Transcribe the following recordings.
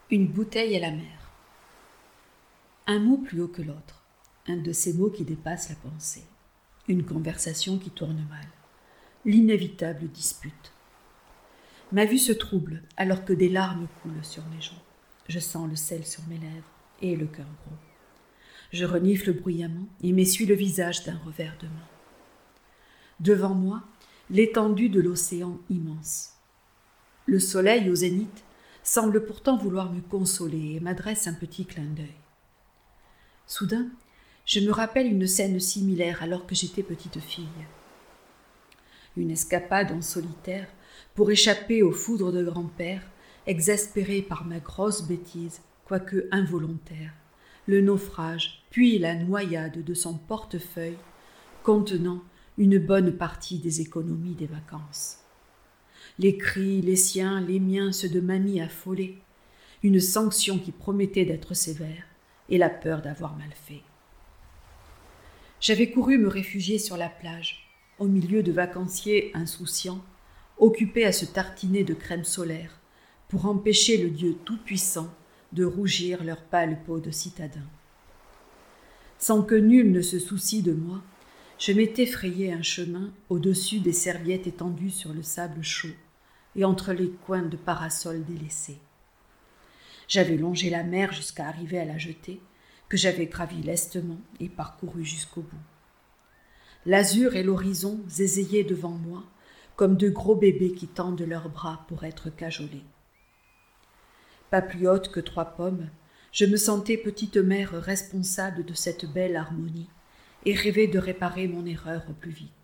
Une bouteille à la mer. Un mot plus haut que l'autre, un de ces mots qui dépassent la pensée, une conversation qui tourne mal, l'inévitable dispute. Ma vue se trouble alors que des larmes coulent sur mes joues. Je sens le sel sur mes lèvres et le cœur gros. Je renifle bruyamment et m'essuie le visage d'un revers de main. Devant moi, l'étendue de l'océan immense. Le soleil au zénith semble pourtant vouloir me consoler et m'adresse un petit clin d'œil. Soudain, je me rappelle une scène similaire alors que j'étais petite fille. Une escapade en solitaire pour échapper aux foudres de grand-père, exaspéré par ma grosse bêtise, quoique involontaire, le naufrage, puis la noyade de son portefeuille, contenant une bonne partie des économies des vacances. Les cris, les siens, les miens, ceux de mamie affolée, une sanction qui promettait d'être sévère, et la peur d'avoir mal fait. J'avais couru me réfugier sur la plage, au milieu de vacanciers insouciants, occupés à se tartiner de crème solaire, pour empêcher le Dieu tout-puissant de rougir leur pâle peau de citadin. Sans que nul ne se soucie de moi, je m'étais frayé un chemin au-dessus des serviettes étendues sur le sable chaud et entre les coins de parasols délaissés. J'avais longé la mer jusqu'à arriver à la jetée, que j'avais gravie lestement et parcourue jusqu'au bout. L'azur et l'horizon zézaillaient devant moi, comme de gros bébés qui tendent leurs bras pour être cajolés. Pas plus haute que 3 pommes, je me sentais petite mère responsable de cette belle harmonie et rêvais de réparer mon erreur au plus vite.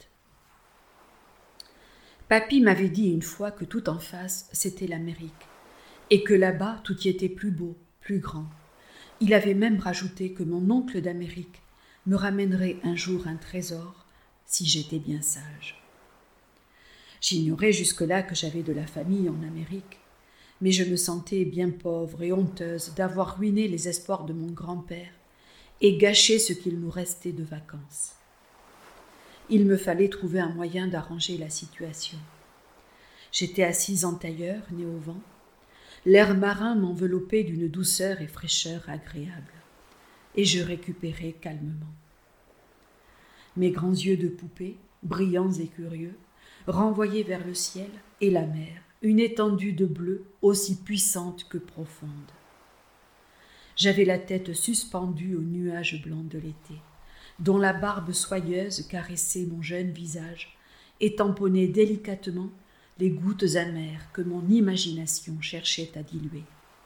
Papy m'avait dit une fois que tout en face, c'était l'Amérique, et que là-bas, tout y était plus beau, plus grand. Il avait même rajouté que mon oncle d'Amérique me ramènerait un jour un trésor, si j'étais bien sage. J'ignorais jusque-là que j'avais de la famille en Amérique, mais je me sentais bien pauvre et honteuse d'avoir ruiné les espoirs de mon grand-père et gâché ce qu'il nous restait de vacances. Il me fallait trouver un moyen d'arranger la situation. J'étais assise en tailleur, nez au vent. L'air marin m'enveloppait d'une douceur et fraîcheur agréables, et je récupérais calmement. Mes grands yeux de poupée, brillants et curieux, renvoyaient vers le ciel et la mer, une étendue de bleu aussi puissante que profonde. J'avais la tête suspendue aux nuages blancs de l'été, dont la barbe soyeuse caressait mon jeune visage et tamponnait délicatement les gouttes amères que mon imagination cherchait à diluer.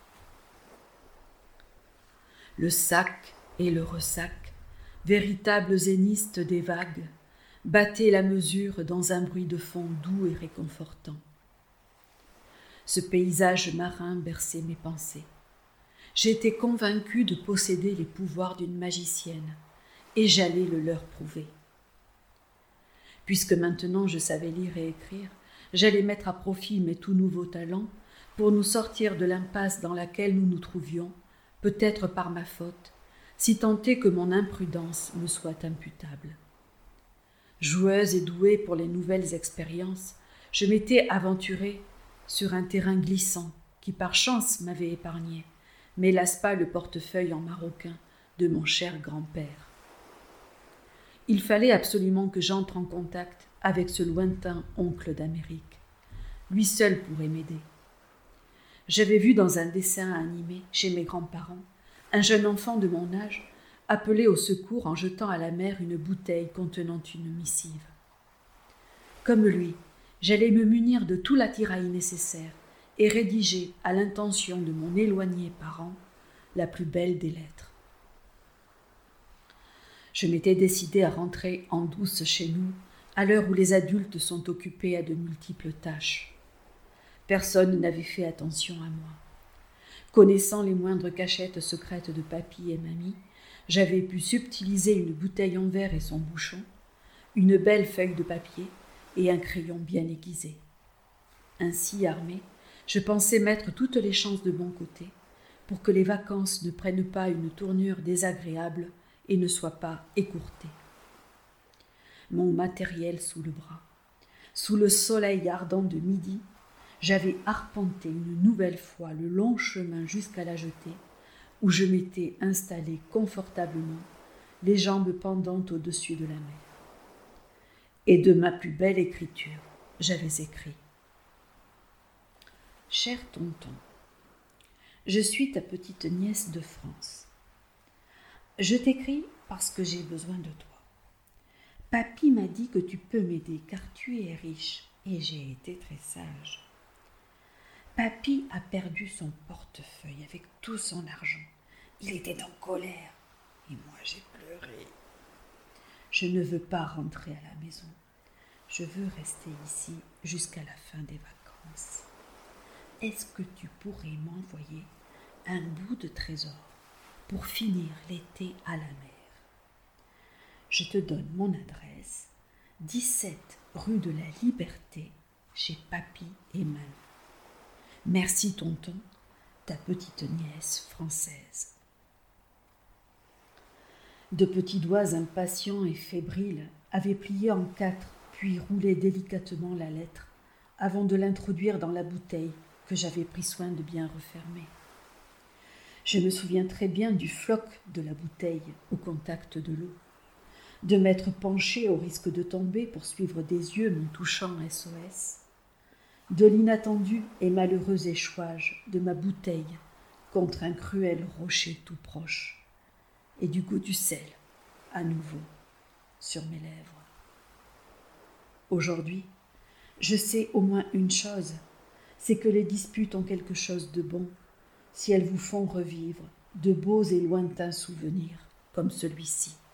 Le sac et le ressac, véritables zénistes des vagues, battaient la mesure dans un bruit de fond doux et réconfortant. Ce paysage marin berçait mes pensées. J'étais convaincue de posséder les pouvoirs d'une magicienne, et j'allais le leur prouver. Puisque maintenant je savais lire et écrire, j'allais mettre à profit mes tout nouveaux talents pour nous sortir de l'impasse dans laquelle nous nous trouvions, peut-être par ma faute, si tant est que mon imprudence me soit imputable. Joueuse et douée pour les nouvelles expériences, je m'étais aventurée sur un terrain glissant qui par chance m'avait épargné, mais hélas pas le portefeuille en maroquin de mon cher grand-père. Il fallait absolument que j'entre en contact avec ce lointain oncle d'Amérique. Lui seul pourrait m'aider. J'avais vu dans un dessin animé chez mes grands-parents un jeune enfant de mon âge appeler au secours en jetant à la mer une bouteille contenant une missive. Comme lui, j'allais me munir de tout l'attirail nécessaire et rédiger à l'intention de mon éloigné parent la plus belle des lettres. Je m'étais décidée à rentrer en douce chez nous, à l'heure où les adultes sont occupés à de multiples tâches. Personne n'avait fait attention à moi. Connaissant les moindres cachettes secrètes de papy et mamie, j'avais pu subtiliser une bouteille en verre et son bouchon, une belle feuille de papier et un crayon bien aiguisé. Ainsi armée, je pensais mettre toutes les chances de mon côté pour que les vacances ne prennent pas une tournure désagréable et ne soient pas écourtées. Mon matériel sous le bras. Sous le soleil ardent de midi, j'avais arpenté une nouvelle fois le long chemin jusqu'à la jetée, où je m'étais installé confortablement, les jambes pendantes au-dessus de la mer. Et de ma plus belle écriture, j'avais écrit: Cher tonton, je suis ta petite nièce de France. Je t'écris parce que j'ai besoin de toi. Papy m'a dit que tu peux m'aider car tu es riche et j'ai été très sage. Papy a perdu son portefeuille avec tout son argent. Il était en colère et moi j'ai pleuré. Je ne veux pas rentrer à la maison. Je veux rester ici jusqu'à la fin des vacances. Est-ce que tu pourrais m'envoyer un bout de trésor pour finir l'été à la mer? Je te donne mon adresse, 17 rue de la Liberté, chez Papy et Mamie. Merci tonton, ta petite nièce française. De petits doigts impatients et fébriles avaient plié en 4, puis roulé délicatement la lettre, avant de l'introduire dans la bouteille que j'avais pris soin de bien refermer. Je me souviens très bien du floc de la bouteille au contact de l'eau, de m'être penché au risque de tomber pour suivre des yeux mon touchant SOS, de l'inattendu et malheureux échouage de ma bouteille contre un cruel rocher tout proche, et du goût du sel, à nouveau, sur mes lèvres. Aujourd'hui, je sais au moins une chose, c'est que les disputes ont quelque chose de bon, si elles vous font revivre de beaux et lointains souvenirs comme celui-ci.